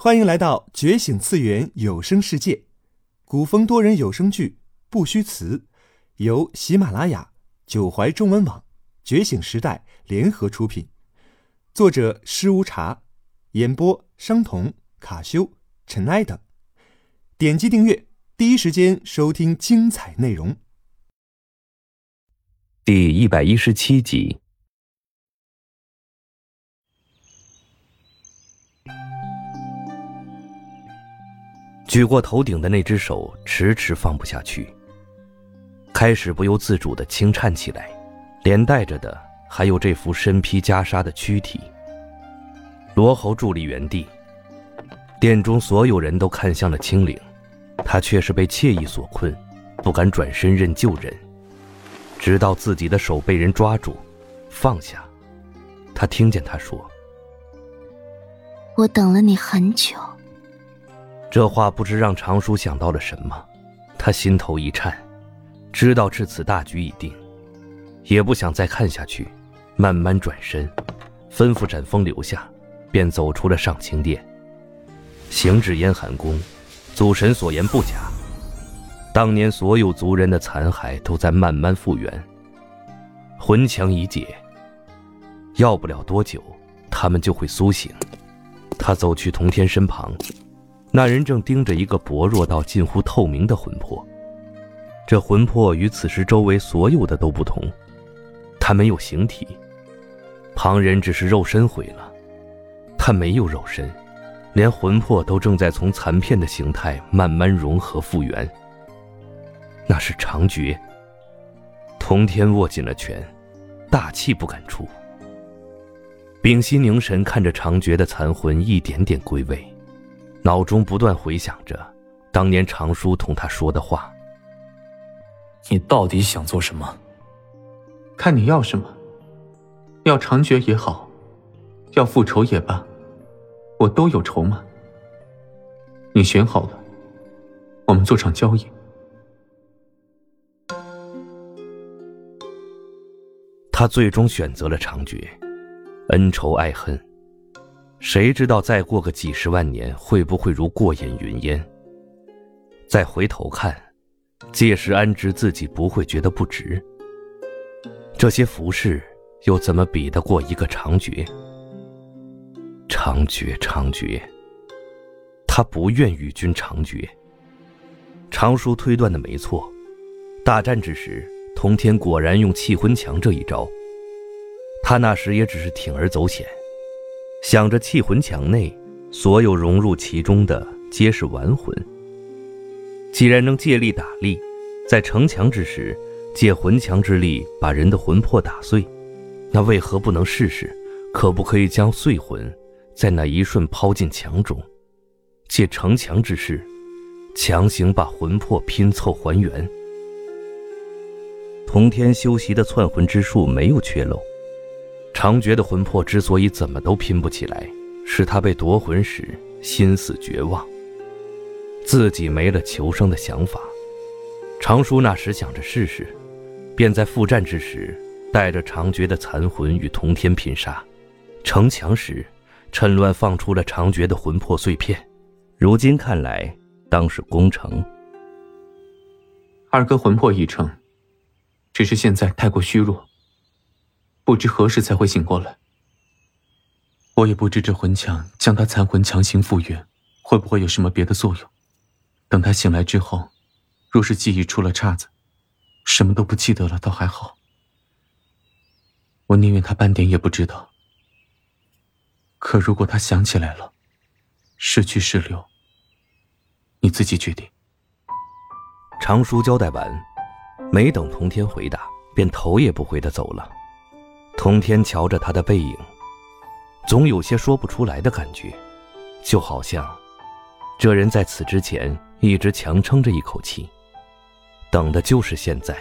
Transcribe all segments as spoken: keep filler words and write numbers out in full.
欢迎来到觉醒次元有声世界，古风多人有声剧不虚词，由喜马拉雅、九怀中文网、觉醒时代联合出品，作者施无茶，演播商童、卡修、尘埃等。点击订阅，第一时间收听精彩内容。 第一百一十七集。举过头顶的那只手迟迟放不下去，开始不由自主地轻颤起来，连带着的还有这副身披袈裟的躯体。罗侯伫立原地，殿中所有人都看向了青岭，他却是被惬意所困，不敢转身认救人，直到自己的手被人抓住放下，他听见他说： 我等了你很久。 这话不知让常叔想到了什么，他心头一颤，知道至此大局已定，也不想再看下去，慢慢转身，吩咐斩风留下，便走出了上清殿。行至燕寒宫，祖神所言不假，当年所有族人的残骸都在慢慢复原，魂墙已解，要不了多久他们就会苏醒。他走去童天身旁，那人正盯着一个薄弱到近乎透明的魂魄，这魂魄与此时周围所有的都不同，他没有形体，旁人只是肉身毁了，他没有肉身，连魂魄都正在从残片的形态慢慢融合复原。那是长觉。童天握紧了拳，大气不敢出，屏息凝神看着长觉的残魂一点点归位，脑中不断回想着当年常叔同他说的话。 你到底想做什么？ 看你要什么，要长觉也好，要复仇也罢，我都有筹码。你选好了，我们做场交易。 他最终选择了长觉，恩仇爱恨，谁知道再过个几十万年会不会如过眼云烟。再回头看，届时安知自己不会觉得不值。这些服饰又怎么比得过一个长觉？长觉长觉，他不愿与君长绝。常叔推断的没错，大战之时童天果然用气魂墙这一招，他那时也只是铤而走险，想着气魂墙内所有融入其中的皆是顽魂，既然能借力打力，在城墙之时借魂墙之力把人的魂魄打碎，那为何不能试试可不可以将碎魂在那一瞬抛进墙中，借城墙之势强行把魂魄拼凑还原。童天修习的窜魂之术没有缺漏，长觉的魂魄之所以怎么都拼不起来，是他被夺魂时心死绝望，自己没了求生的想法。常叔那时想着试试，便在复战之时带着长觉的残魂与童天拼杀，城墙时趁乱放出了长觉的魂魄碎片，如今看来当是攻城。 二哥魂魄已成，只是现在太过虚弱，不知何时才会醒过来。我也不知这魂墙将他残魂强行复原会不会有什么别的作用，等他醒来之后，若是记忆出了岔子，什么都不记得了倒还好，我宁愿他半点也不知道。可如果他想起来了，是去是留，你自己决定。 常叔交代完，没等童天回答，便头也不回地走了。童天瞧着他的背影，总有些说不出来的感觉，就好像这人在此之前一直强撑着一口气，等的就是现在。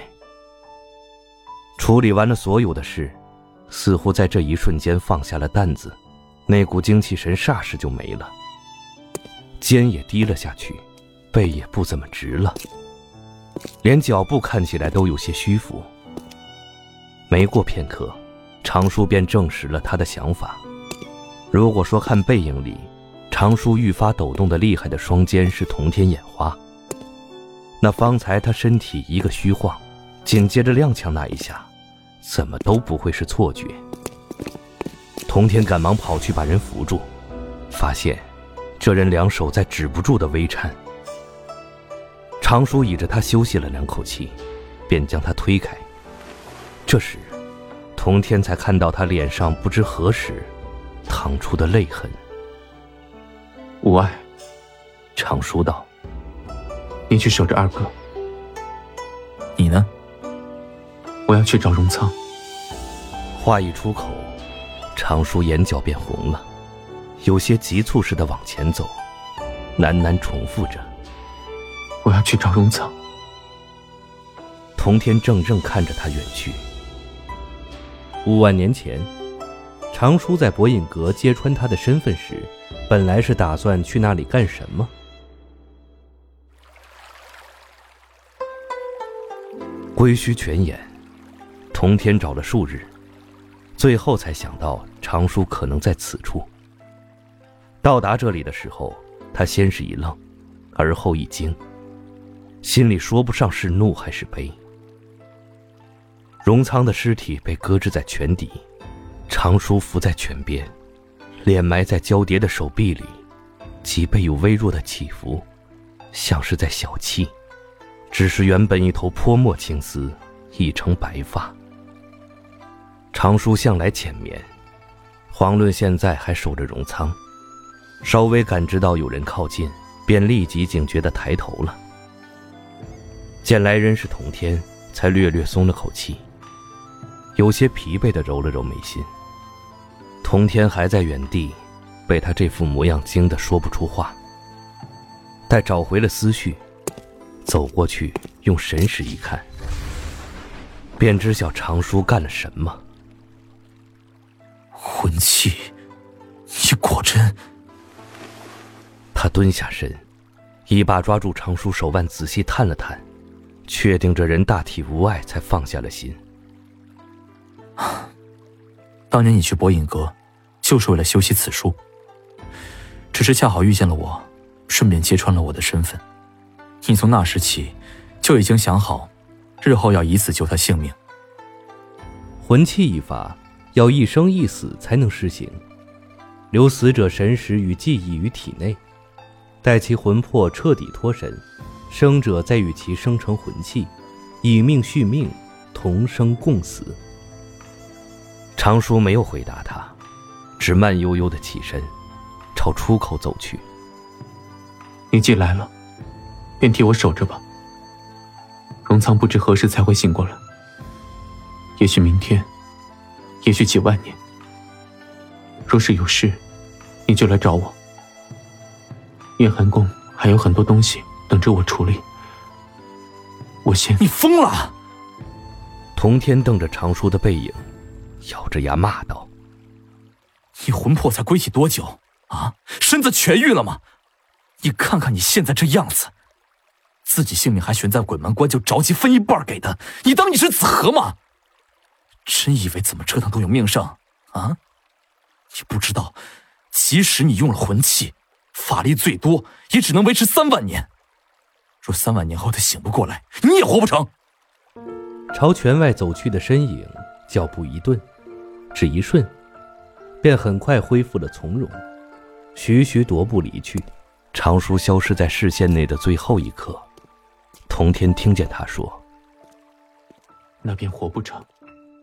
处理完了所有的事，似乎在这一瞬间放下了担子，那股精气神霎时就没了，肩也低了下去，背也不怎么直了，连脚步看起来都有些虚浮。没过片刻，常叔便证实了他的想法。如果说看背影里长舒愈发抖动的厉害的双肩是童天眼花。那方才他身体一个虚晃，紧接着踉跄那一下，怎么都不会是错觉。童天赶忙跑去把人扶住，发现这人两手在止不住的微颤。长舒倚着他休息了两口气，便将他推开。这时童天才看到他脸上不知何时淌出的泪痕。 无碍， 长舒道： 你去守着二哥， 你呢？ 我要去找荣仓。 话一出口，长舒眼角便红了，有些急促似的往前走，喃喃重复着： 我要去找荣仓。 童天怔怔看着他远去。五万年前，长舒在博隐阁揭穿他的身份时，本来是打算去那里干什么？归墟泉眼，童天找了数日，最后才想到长舒可能在此处。到达这里的时候，他先是一愣，而后一惊，心里说不上是怒还是悲。荣仓的尸体被搁置在泉底，长舒伏在泉边，脸埋在交叠的手臂里，脊背有微弱的起伏，像是在小憩。只是原本一头泼墨青丝已成白发。长舒向来浅眠，遑论现在还守着荣仓，稍微感知到有人靠近，便立即警觉地抬头了。见来人是童天，才略略松了口气，有些疲惫地揉了揉眉心。童天还在原地，被他这副模样惊得说不出话。待找回了思绪，走过去用神识一看，便知晓长舒干了什么。 魂器，你果真…… 他蹲下身，一把抓住长舒手腕，仔细探了探，确定这人大体无碍，才放下了心。 当年你去博隐阁，就是为了修习此术，只是恰好遇见了我，顺便揭穿了我的身份。你从那时起就已经想好，日后要以此救他性命。 魂器一法要一生一死才能施行，留死者神识与记忆于体内，待其魂魄彻底脱身，生者再与其生成魂器，以命续命，同生共死。长舒没有回答他，只慢悠悠地起身，朝出口走去。 你既来了，便替我守着吧。荣仓不知何时才会醒过来，也许明天，也许几万年。若是有事，你就来找我。燕寒宫还有很多东西等着我处理，我先…… 你疯了！ 童天瞪着长舒的背影，咬着牙骂道： 你魂魄才归体多久啊？身子痊愈了吗？你看看你现在这样子，自己性命还悬在鬼门关，就着急分一半给他，你当你是子河吗？真以为怎么折腾都有命剩啊？你不知道，即使你用了魂器，法力最多也只能维持三万年。若三万年后他醒不过来，你也活不成。 朝泉外走去的身影，脚步一顿，只一瞬，便很快恢复了从容，徐徐踱步离去。长舒消失在视线内的最后一刻，童天听见他说： 那便活不成。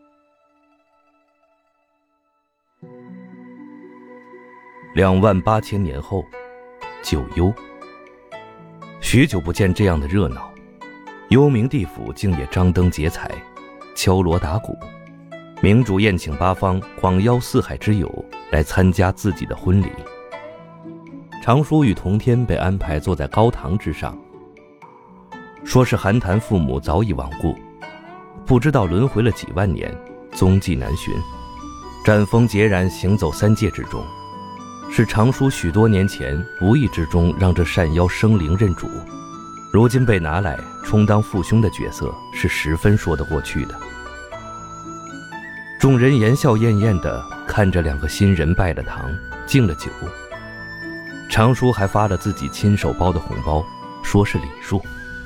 两万八千年后，九幽。许久不见这样的热闹，幽冥地府竟也张灯结彩，敲锣打鼓，明主宴请八方广邀四海之友来参加自己的婚礼。长舒与童天被安排坐在高堂之上，说是寒潭父母早已亡故，不知道轮回了几万年，踪迹难寻，斩风截然行走三界之中，是长舒许多年前无意之中让这善妖生灵认主，如今被拿来充当父兄的角色，是十分说得过去的。众人言笑晏晏地看着两个新人拜了堂，敬了酒。 常叔还发了自己亲手包的红包，说是礼数。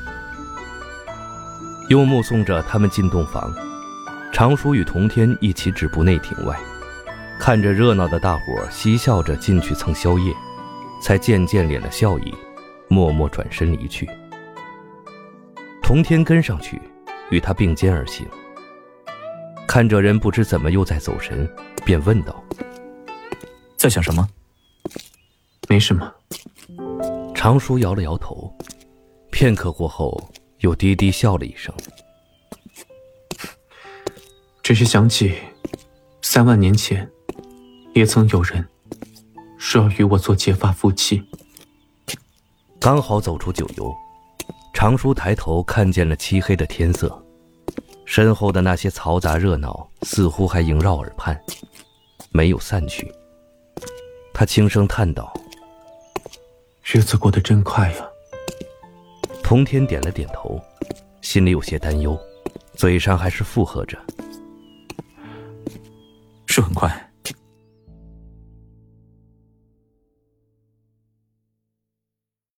又目送着他们进洞房，常叔与童天一起止步内庭外，看着热闹的大伙嬉笑着进去蹭宵夜，才渐渐敛了笑意，默默转身离去。童天跟上去，与他并肩而行。看着人不知怎么又在走神，便问道： 在想什么？ 没什么。 常叔摇了摇头，片刻过后又低低笑了一声， 只是想起三万年前也曾有人说要与我做结发夫妻。 刚好走出酒游，常叔抬头看见了漆黑的天色，身后的那些嘈杂热闹似乎还萦绕耳畔，没有散去。他轻声叹道： 日子过得真快呀。 童天点了点头，心里有些担忧，嘴上还是附和着： 是很快。